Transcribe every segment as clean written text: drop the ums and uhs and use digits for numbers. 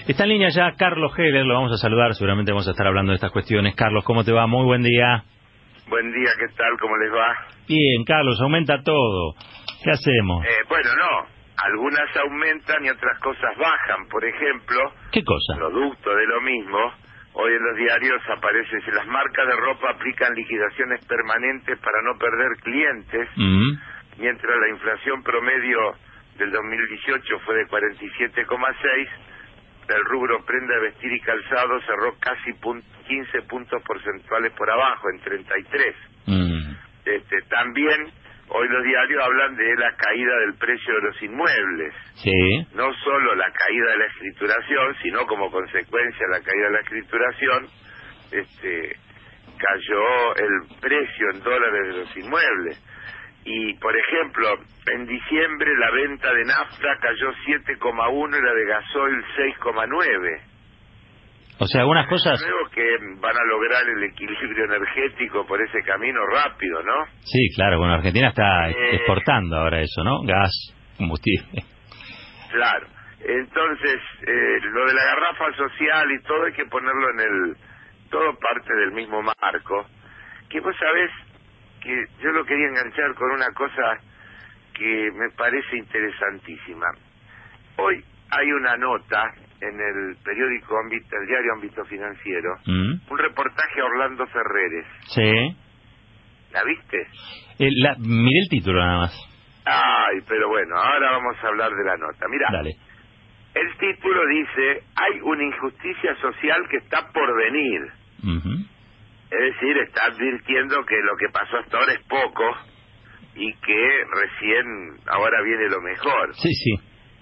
Está en línea ya Carlos Heller, lo vamos a saludar, seguramente vamos a estar hablando de estas cuestiones. Carlos, ¿cómo te va? Muy buen día. Buen día, ¿qué tal? ¿Cómo les va? Bien, Carlos, aumenta todo. ¿Qué hacemos? Bueno, no. Algunas aumentan y otras cosas bajan. Por ejemplo, ¿Qué cosa? producto de lo mismo, hoy en los diarios aparece que las marcas de ropa aplican liquidaciones permanentes para no perder clientes, mientras la inflación promedio del 2018 fue de 47,6, el rubro prenda de vestir y calzado cerró casi 15 puntos porcentuales por abajo, en 33. También hoy los diarios hablan de la caída del precio de los inmuebles. Sí. No solo la caída de la escrituración, sino como consecuencia de la caída de la escrituración, cayó el precio en dólares de los inmuebles. Y, por ejemplo, en diciembre la venta de nafta cayó 7,1 y la de gasoil 6,9. O sea, algunas cosas... Creo que van a lograr el equilibrio energético por ese camino rápido, ¿no? Sí, claro, bueno, Argentina está exportando ahora eso, ¿no? Gas, combustible. Claro. Entonces, lo de la garrafa social y todo hay que ponerlo todo parte del mismo marco. Que vos sabés que yo lo quería enganchar con una cosa que me parece interesantísima. Hoy hay una nota en el periódico el diario Ámbito Financiero, un reportaje a Orlando Ferreres. Sí. ¿La viste? Miré el título nada más. Ay, pero bueno, ahora vamos a hablar de la nota. Mirá, dale. El título dice, hay una injusticia social que está por venir. Es decir, está advirtiendo que lo que pasó hasta ahora es poco y que recién ahora viene lo mejor. Sí, sí.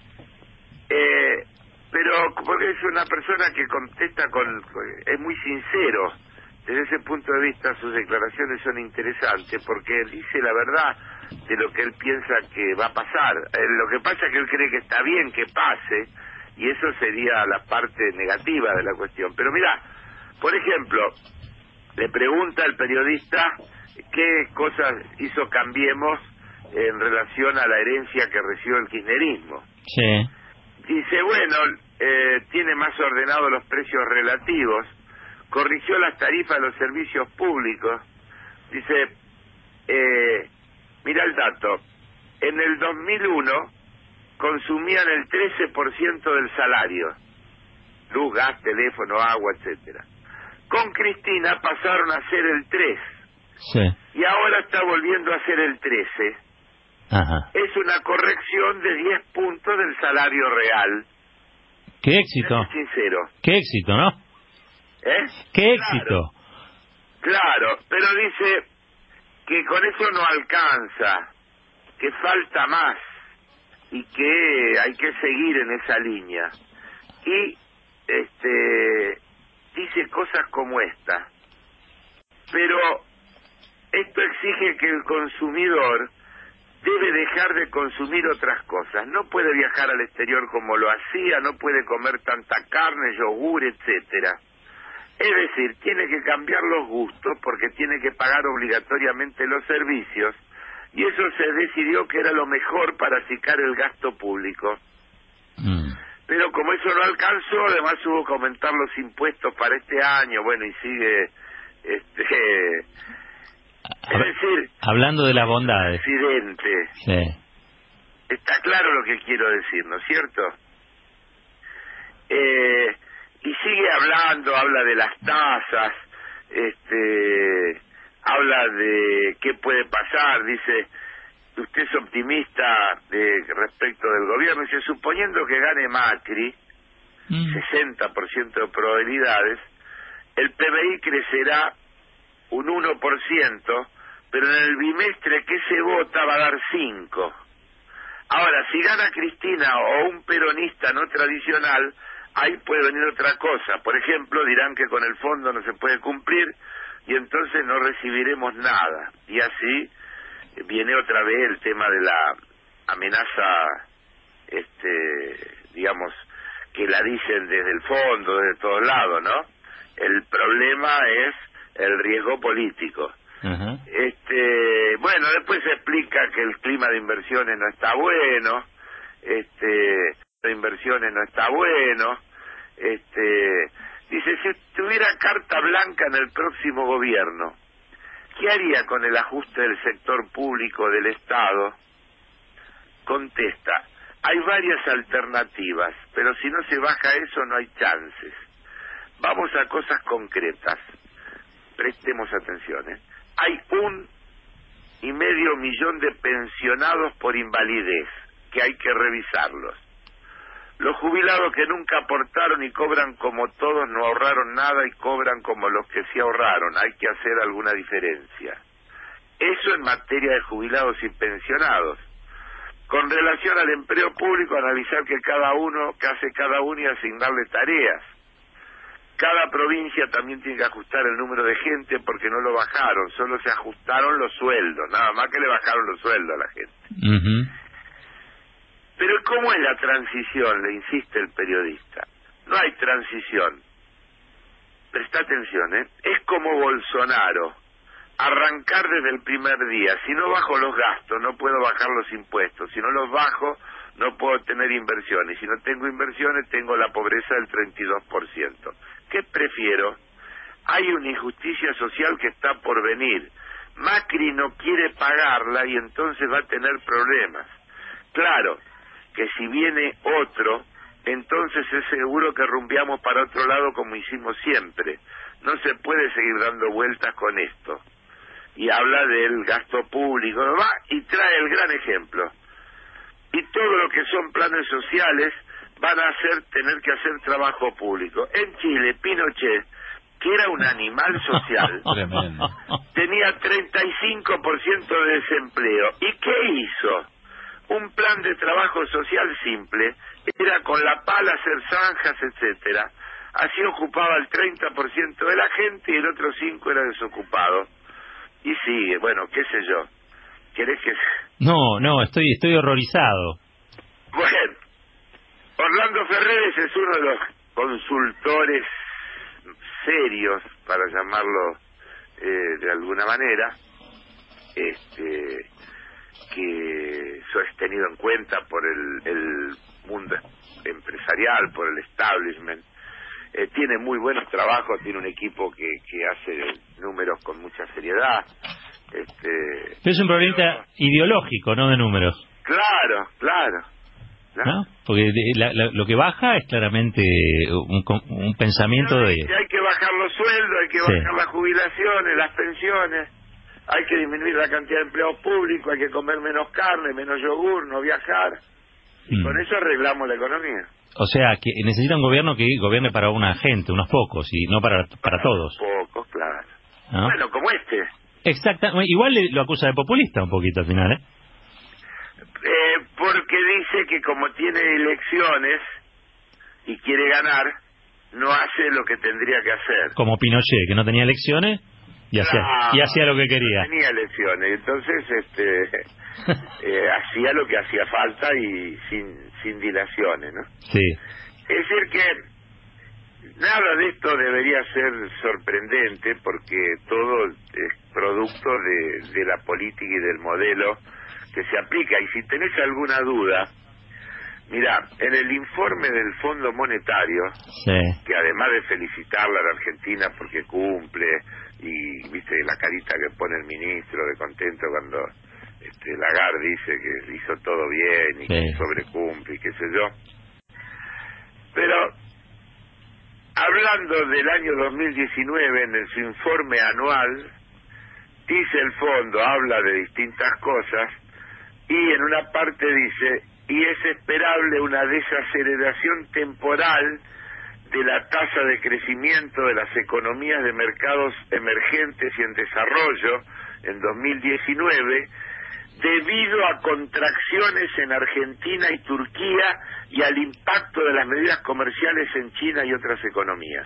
Pero porque es una persona que contesta es muy sincero. Desde ese punto de vista sus declaraciones son interesantes porque él dice la verdad de lo que él piensa que va a pasar. Lo que pasa es que él cree que está bien que pase y eso sería la parte negativa de la cuestión. Pero mira, por ejemplo, le pregunta al periodista qué cosas hizo Cambiemos en relación a la herencia que recibió el kirchnerismo. Sí. Dice, bueno, tiene más ordenados los precios relativos, corrigió las tarifas de los servicios públicos. Dice, mira el dato, en el 2001 consumían el 13% del salario, luz, gas, teléfono, agua, etcétera. Con Cristina pasaron a ser el 3%. Sí. Y ahora está volviendo a ser el 13%. Ajá. Es una corrección de 10 puntos del salario real. ¡Qué éxito! Es sincero. ¡Qué éxito!, ¿no? ¡Qué éxito! Claro, pero dice que con eso no alcanza, que falta más y que hay que seguir en esa línea. Y dice cosas como esta. Pero esto exige que el consumidor debe dejar de consumir otras cosas. No puede viajar al exterior como lo hacía, no puede comer tanta carne, yogur, etcétera. Es decir, tiene que cambiar los gustos porque tiene que pagar obligatoriamente los servicios y eso se decidió que era lo mejor para achicar el gasto público. Pero como eso no alcanzó, además hubo que aumentar los impuestos para este año, bueno, y sigue es decir, hablando de las bondades. Presidente. Sí. Está claro lo que quiero decir, ¿no es cierto? Y sigue hablando, habla de las tasas, habla de qué puede pasar, dice, usted es optimista respecto del gobierno, dice, suponiendo que gane Macri, 60% de probabilidades, el PBI crecerá un 1%, pero en el bimestre que se vota va a dar 5%. Ahora, si gana Cristina o un peronista no tradicional, ahí puede venir otra cosa. Por ejemplo, dirán que con el fondo no se puede cumplir y entonces no recibiremos nada. Y así viene otra vez el tema de la amenaza, digamos, que la dicen desde el fondo, desde todos lados, ¿no? El problema es el riesgo político. Bueno, después se explica que el clima de inversiones no está bueno, Dice, si tuviera carta blanca en el próximo gobierno, ¿qué haría con el ajuste del sector público del Estado? Contesta, hay varias alternativas, pero si no se baja eso no hay chances. Vamos a cosas concretas. Prestemos atención, ¿eh? Hay 1,5 millón de pensionados por invalidez, que hay que revisarlos. Los jubilados que nunca aportaron y cobran como todos no ahorraron nada y cobran como los que sí ahorraron. Hay que hacer alguna diferencia. Eso en materia de jubilados y pensionados. Con relación al empleo público, analizar qué hace cada uno y asignarle tareas. Cada provincia también tiene que ajustar el número de gente porque no lo bajaron, solo se ajustaron los sueldos, nada más que le bajaron los sueldos a la gente. Pero ¿cómo es la transición? Le insiste el periodista. No hay transición. Presta atención, ¿eh? Es como Bolsonaro. Arrancar desde el primer día. Si no bajo los gastos, no puedo bajar los impuestos. Si no los bajo, no puedo tener inversiones. Y si no tengo inversiones, tengo la pobreza del 32%. ¿Qué prefiero? Hay una injusticia social que está por venir. Macri no quiere pagarla y entonces va a tener problemas. Claro, que si viene otro, entonces es seguro que rumbeamos para otro lado como hicimos siempre. No se puede seguir dando vueltas con esto. Y habla del gasto público, va y trae el gran ejemplo. Y todo lo que son planes sociales van a tener que hacer trabajo público. En Chile, Pinochet, que era un animal social, tenía 35% de desempleo. ¿Y qué hizo? Un plan de trabajo social simple, era con la pala hacer zanjas, etcétera. Así ocupaba el 30% de la gente y el otro 5% era desocupado. Y sigue, bueno, qué sé yo. ¿Querés que...? No, estoy horrorizado. Bueno, Orlando Ferreres es uno de los consultores serios, para llamarlo de alguna manera, que eso es tenido en cuenta por el mundo empresarial, por el establishment. Tiene muy buenos trabajos, tiene un equipo que hace números con mucha seriedad. Pero es un problema ideológico, no de números. Claro. ¿No? Porque lo que baja es claramente un pensamiento de... Hay que bajar los sueldos, hay que bajar las jubilaciones, las pensiones, hay que disminuir la cantidad de empleados públicos, hay que comer menos carne, menos yogur, no viajar. Y con eso arreglamos la economía. O sea, que necesita un gobierno que gobierne para una gente, unos pocos, y no para todos. Pocos, claro. ¿No? Bueno, como este. Exactamente. Igual lo acusa de populista un poquito al final, ¿eh? Porque dice que como tiene elecciones y quiere ganar, no hace lo que tendría que hacer. Como Pinochet, que no tenía elecciones y hacía lo que quería. No tenía elecciones, entonces hacía lo que hacía falta y sin dilaciones, ¿no? Sí. Es decir que nada de esto debería ser sorprendente porque todo es producto de la política y del modelo que se aplica. Y si tenés alguna duda, mirá, en el informe del Fondo Monetario, que además de felicitarla a la Argentina porque cumple, y viste la carita que pone el ministro de contento cuando Lagarde dice que hizo todo bien y que sobrecumple y qué sé yo, pero hablando del año 2019 en su informe anual, dice el fondo, habla de distintas cosas, y en una parte dice, y es esperable una desaceleración temporal de la tasa de crecimiento de las economías de mercados emergentes y en desarrollo en 2019, debido a contracciones en Argentina y Turquía y al impacto de las medidas comerciales en China y otras economías.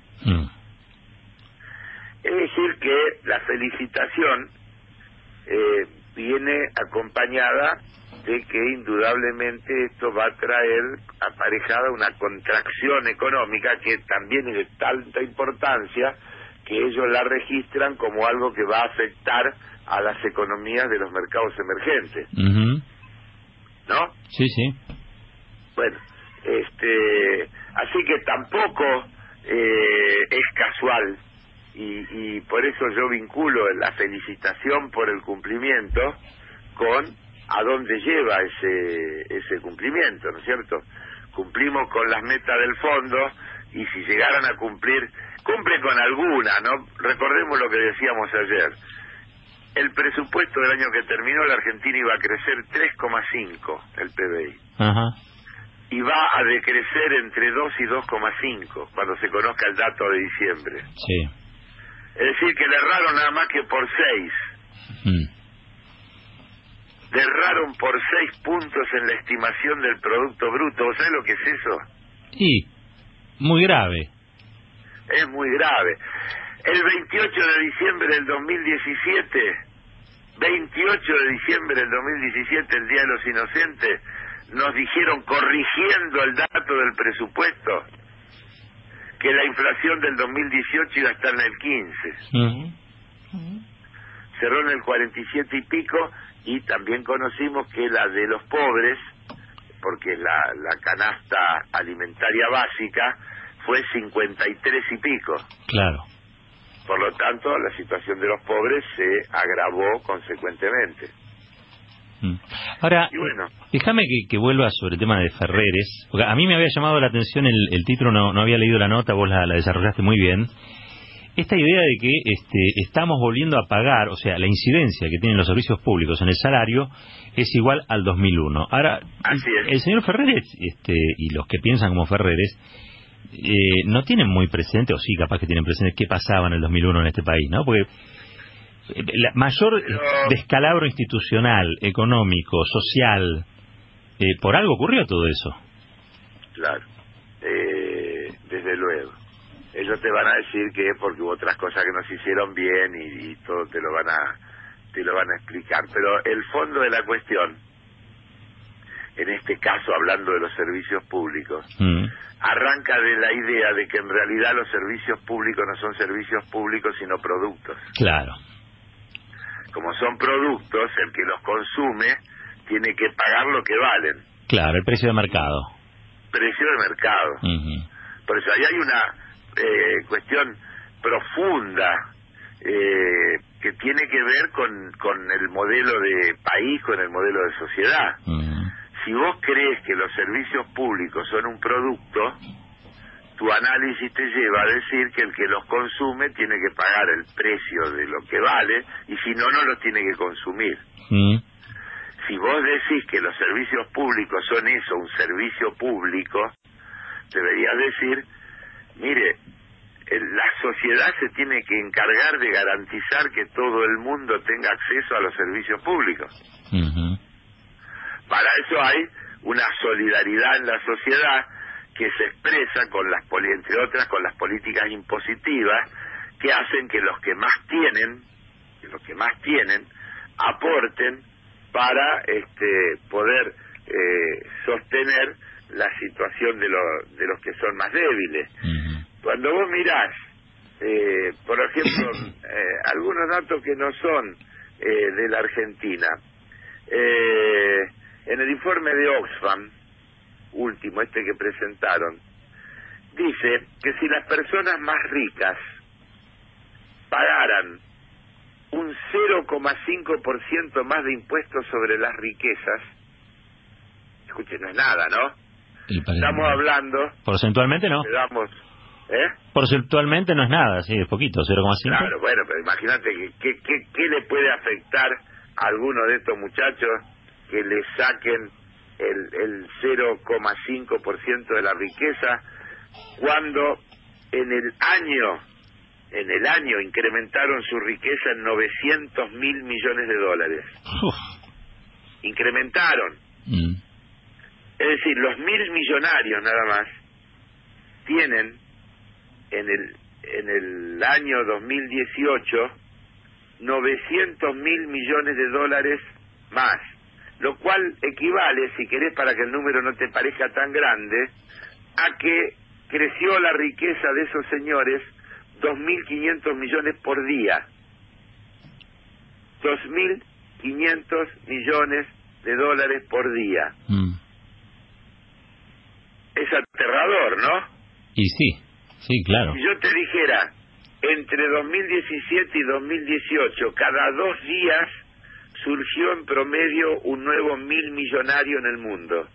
Es decir que la felicitación viene acompañada de que indudablemente esto va a traer aparejada una contracción económica que también es de tanta importancia que ellos la registran como algo que va a afectar a las economías de los mercados emergentes. ¿No? Sí. Bueno, Así que tampoco es casual, y por eso yo vinculo la felicitación por el cumplimiento con a dónde lleva ese cumplimiento, ¿no es cierto? Cumplimos con las metas del fondo, y si llegaran a cumplir, cumple con alguna, ¿no? Recordemos lo que decíamos ayer. El presupuesto del año que terminó, la Argentina iba a crecer 3,5 el PBI. Ajá. Y va a decrecer entre 2 y 2,5 cuando se conozca el dato de diciembre. Sí. Es decir, que le erraron nada más que por 6. Le erraron por 6 puntos en la estimación del Producto Bruto. ¿Vos sabés lo que es eso? Y muy grave. Es muy grave. El 28 de diciembre del 2017, 28 de diciembre del 2017, el Día de los Inocentes, nos dijeron, corrigiendo el dato del presupuesto, que la inflación del 2018 iba a estar en el 15. Cerró en el 47 y pico, y también conocimos que la de los pobres, porque la canasta alimentaria básica fue 53 y pico. Claro. Por lo tanto, la situación de los pobres se agravó consecuentemente. Ahora, bueno, déjame que vuelva sobre el tema de Ferreres, porque a mí me había llamado la atención el título, no había leído la nota, vos la desarrollaste muy bien. Esta idea de que estamos volviendo a pagar, o sea, la incidencia que tienen los servicios públicos en el salario es igual al 2001. Ahora, así es. El señor Ferreres y los que piensan como Ferreres no tienen muy presente, o sí, capaz que tienen presente, qué pasaba en el 2001 en este país, ¿no? Porque la mayor descalabro institucional, económico, social, por algo ocurrió todo eso. Claro, desde luego. Ellos te van a decir que es porque hubo otras cosas que no se hicieron bien, y todo te lo van a explicar. Pero el fondo de la cuestión, en este caso hablando de los servicios públicos, arranca de la idea de que en realidad los servicios públicos no son servicios públicos sino productos. Claro. Como son productos, el que los consume tiene que pagar lo que valen. Claro, el precio de mercado. Precio de mercado. Por eso ahí hay una cuestión profunda que tiene que ver con el modelo de país, con el modelo de sociedad. Si vos crees que los servicios públicos son un producto, tu análisis te lleva a decir que el que los consume tiene que pagar el precio de lo que vale, y si no, no los tiene que consumir. Si vos decís que los servicios públicos son eso, un servicio público, deberías decir, mire, la sociedad se tiene que encargar de garantizar que todo el mundo tenga acceso a los servicios públicos. Para eso hay una solidaridad en la sociedad que se expresa entre otras con las políticas impositivas que hacen que los que más tienen aporten para poder sostener la situación de los que son más débiles. Cuando vos mirás, por ejemplo, algunos datos que no son de la Argentina, en el informe de Oxfam último, que presentaron, dice que si las personas más ricas pagaran un 0,5% más de impuestos sobre las riquezas, escuchen, no es nada, ¿no? Estamos hablando... Porcentualmente no. Porcentualmente no es nada, sí, es poquito, 0,5. Claro, bueno, pero imagínate ¿qué le puede afectar a alguno de estos muchachos que le saquen el 0,5% de la riqueza, cuando en el año incrementaron su riqueza en 900.000 millones de dólares? Incrementaron. Es decir, los 1.000 millonarios nada más tienen en el año 2018 900.000 millones de dólares más, lo cual equivale, si querés, para que el número no te parezca tan grande, a que creció la riqueza de esos señores 2.500 millones por día. 2.500 millones de dólares por día. Es aterrador, ¿no? Y sí, claro. Si yo te dijera, entre 2017 y 2018, cada 2 días surgió en promedio un nuevo 1.000 millonario en el mundo.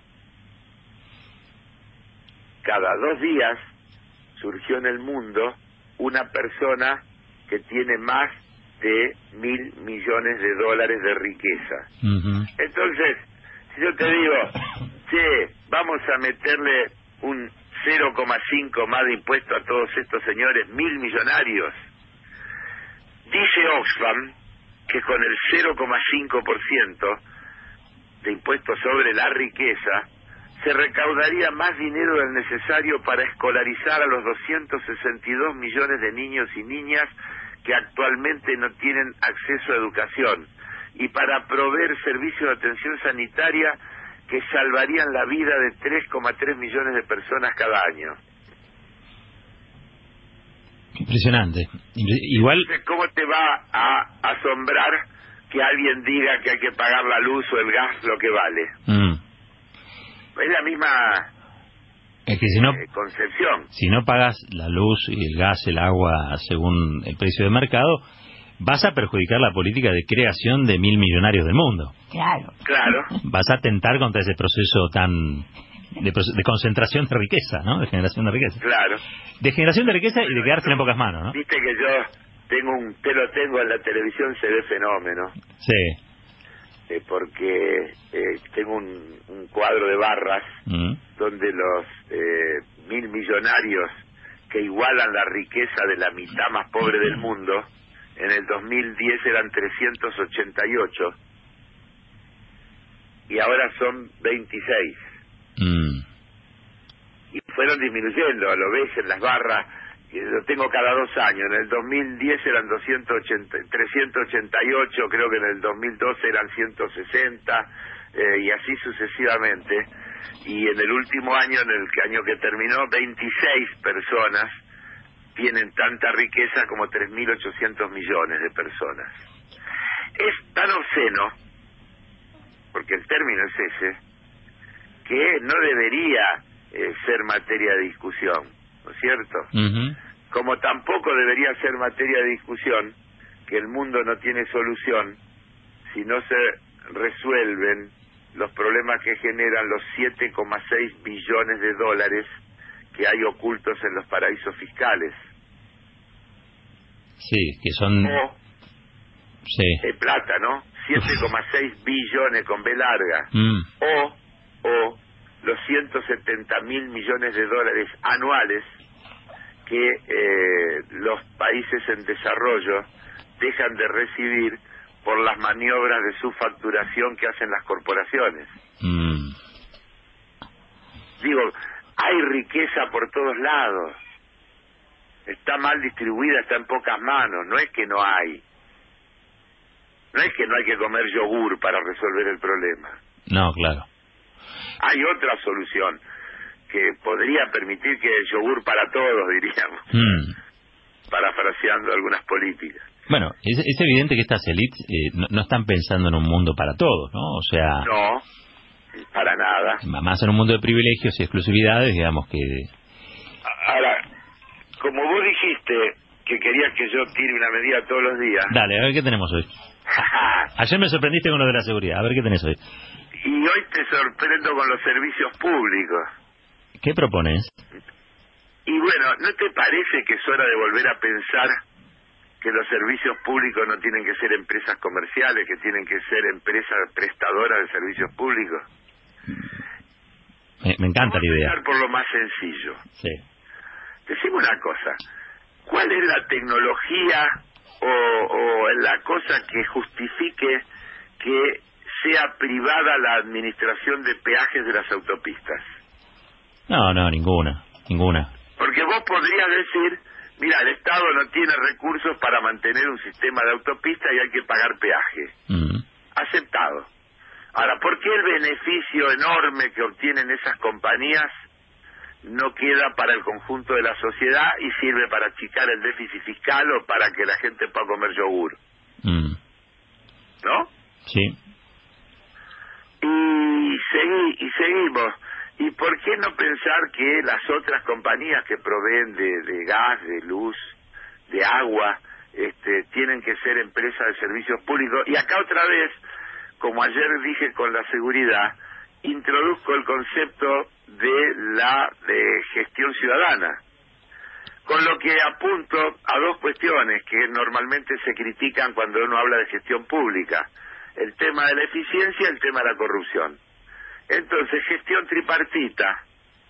Cada 2 días surgió en el mundo una persona que tiene más de 1.000 millones de dólares de riqueza. Entonces, si yo te digo, che, vamos a meterle un 0,5 más de impuesto a todos estos señores, 1.000 millonarios, dice Oxfam que con el 0,5% de impuesto sobre la riqueza se recaudaría más dinero del necesario para escolarizar a los 262 millones de niños y niñas que actualmente no tienen acceso a educación y para proveer servicios de atención sanitaria que salvarían la vida de 3,3 millones de personas cada año. Impresionante. Igual. ¿Cómo te va a asombrar que alguien diga que hay que pagar la luz o el gas lo que vale? Es la misma es que si no, concepción. Si no pagas la luz y el gas, el agua según el precio de mercado, vas a perjudicar la política de creación de 1.000 millonarios del mundo. Claro. Vas a atentar contra ese proceso de concentración de riqueza, ¿no? De generación de riqueza. Claro. De generación de riqueza y de quedarse en pocas manos, ¿no? Viste que yo tengo en la televisión, se ve fenómeno. Sí. Porque tengo un cuadro de barras donde los 1.000 millonarios que igualan la riqueza de la mitad más pobre del mundo, en el 2010 eran 388 y ahora son 26. Y fueron disminuyendo, lo ves en las barras, lo tengo cada 2 años. En el 2010 eran 388, creo que en el 2012 eran 160, y así sucesivamente. Y en el último año, en el año que terminó, 26 personas tienen tanta riqueza como 3.800 millones de personas. Es tan obsceno, porque el término es ese, que no debería ser materia de discusión, ¿no es cierto? Como tampoco debería ser materia de discusión que el mundo no tiene solución si no se resuelven los problemas que generan los 7,6 billones de dólares que hay ocultos en los paraísos fiscales. Sí, que son... plata, ¿no? 7,6 billones con B larga. O los 170.000 millones de dólares anuales que los países en desarrollo dejan de recibir por las maniobras de su facturación que hacen las corporaciones. Digo, hay riqueza por todos lados. Está mal distribuida, está en pocas manos. No es que no hay. No es que no hay que comer yogur para resolver el problema. No, claro. Hay otra solución que podría permitir que el yogur para todos, diríamos, parafraseando algunas políticas. Bueno, es evidente que estas élites no están pensando en un mundo para todos, ¿no? O sea... No, para nada. Más en un mundo de privilegios y exclusividades, digamos que... Ahora, como vos dijiste que querías que yo tire una medida todos los días... Dale, a ver qué tenemos hoy. Ayer me sorprendiste con lo de la seguridad, a ver qué tenés hoy. Y hoy te sorprendo con los servicios públicos. ¿Qué propones? Y bueno, ¿no te parece que es hora de volver a pensar que los servicios públicos no tienen que ser empresas comerciales, que tienen que ser empresas prestadoras de servicios públicos? Me encanta la idea. Vamos a empezar por lo más sencillo. Sí. Decime una cosa, ¿cuál es la tecnología o la cosa que justifique que sea privada la administración de peajes de las autopistas? No, ninguna. Porque vos podrías decir, mira, el Estado no tiene recursos para mantener un sistema de autopista y hay que pagar peaje. Aceptado. Ahora, ¿por qué el beneficio enorme que obtienen esas compañías no queda para el conjunto de la sociedad y sirve para achicar el déficit fiscal o para que la gente pueda comer yogur? ¿No? Sí. Y seguimos. ¿Y por qué no pensar que las otras compañías que proveen de gas, de luz, de agua, tienen que ser empresas de servicios públicos? Y acá otra vez, como ayer dije con la seguridad, introduzco el concepto de gestión ciudadana, con lo que apunto a dos cuestiones que normalmente se critican cuando uno habla de gestión pública: el tema de la eficiencia y el tema de la corrupción. Entonces, gestión tripartita.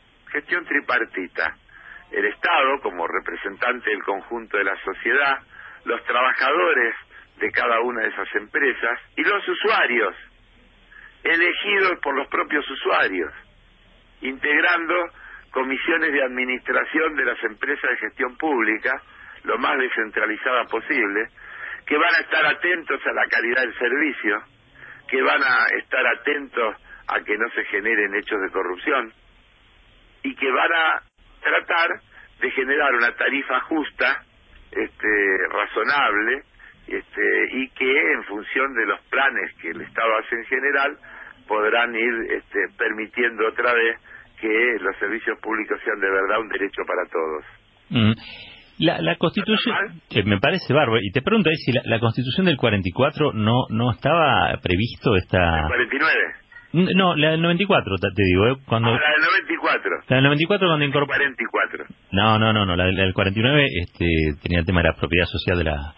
El Estado, como representante del conjunto de la sociedad, los trabajadores de cada una de esas empresas y los usuarios, elegidos por los propios usuarios, integrando comisiones de administración de las empresas de gestión pública, lo más descentralizada posible, que van a estar atentos a la calidad del servicio, que van a estar atentos a que no se generen hechos de corrupción, y que van a tratar de generar una tarifa justa, razonable, y que en función de los planes que el Estado hace en general podrán ir permitiendo otra vez que los servicios públicos sean de verdad un derecho para todos. La Constitución, me parece bárbaro, y te pregunto ahí si la Constitución del 44 no estaba previsto esta... ¿El 49? No, la del 94, te digo, cuando... la del 94. La del 94 cuando incorporó... 44. No, la del 49 tenía el tema de la propiedad social de la...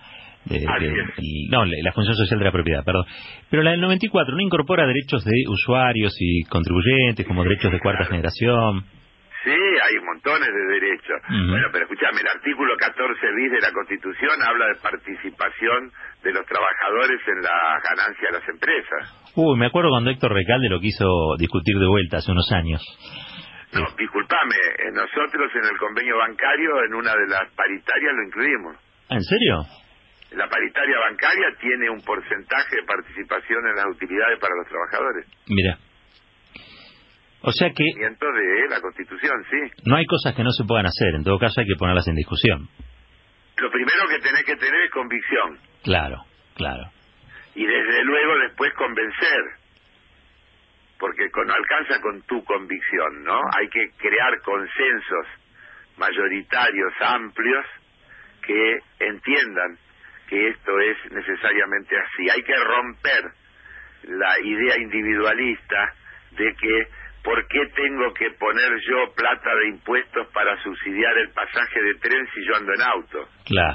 la función social de la propiedad, perdón. Pero la del 94 no incorpora derechos de usuarios y contribuyentes como derechos de cuarta generación. Sí, hay montones de derechos. Bueno, pero escúchame, el artículo 14 bis de la Constitución habla de participación de los trabajadores en la ganancia de las empresas. Me acuerdo cuando Héctor Recalde lo quiso discutir de vuelta hace unos años. No, discúlpame, nosotros en el convenio bancario, en una de las paritarias lo incluimos. ¿En serio? La paritaria bancaria tiene un porcentaje de participación en las utilidades para los trabajadores. Mira. O sea que... de la Constitución, sí. No hay cosas que no se puedan hacer, en todo caso hay que ponerlas en discusión. Lo primero que tenés que tener es convicción. Claro. Y desde luego después convencer, porque no alcanza con tu convicción, ¿no? Hay que crear consensos mayoritarios, amplios, que entiendan que esto es necesariamente así. Hay que romper la idea individualista de que ¿por qué tengo que poner yo plata de impuestos para subsidiar el pasaje de tren si yo ando en auto?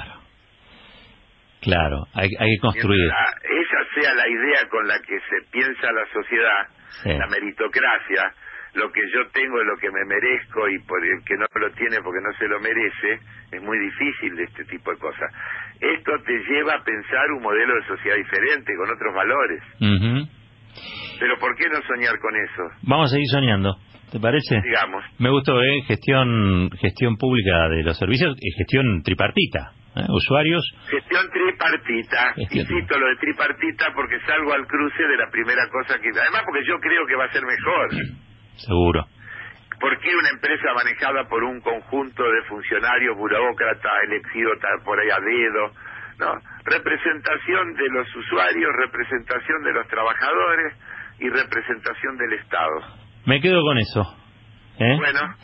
Claro, hay que construir. Mientras esa sea la idea con la que se piensa la sociedad, sí. La meritocracia, lo que yo tengo es lo que me merezco y por el que no lo tiene porque no se lo merece, es muy difícil de este tipo de cosas. Esto te lleva a pensar un modelo de sociedad diferente, con otros valores. Pero ¿por qué no soñar con eso? Vamos a seguir soñando, ¿te parece? Digamos. Me gustó, gestión pública de los servicios y gestión tripartita, usuarios. Gestión tripartita, insisto lo de tripartita porque salgo al cruce de la primera cosa que... Además porque yo creo que va a ser mejor. Seguro. ¿Por qué una empresa manejada por un conjunto de funcionarios, burócratas, elegidos por ahí a dedo? ¿No? Representación de los usuarios, representación de los trabajadores y representación del Estado. Me quedo con eso. Bueno.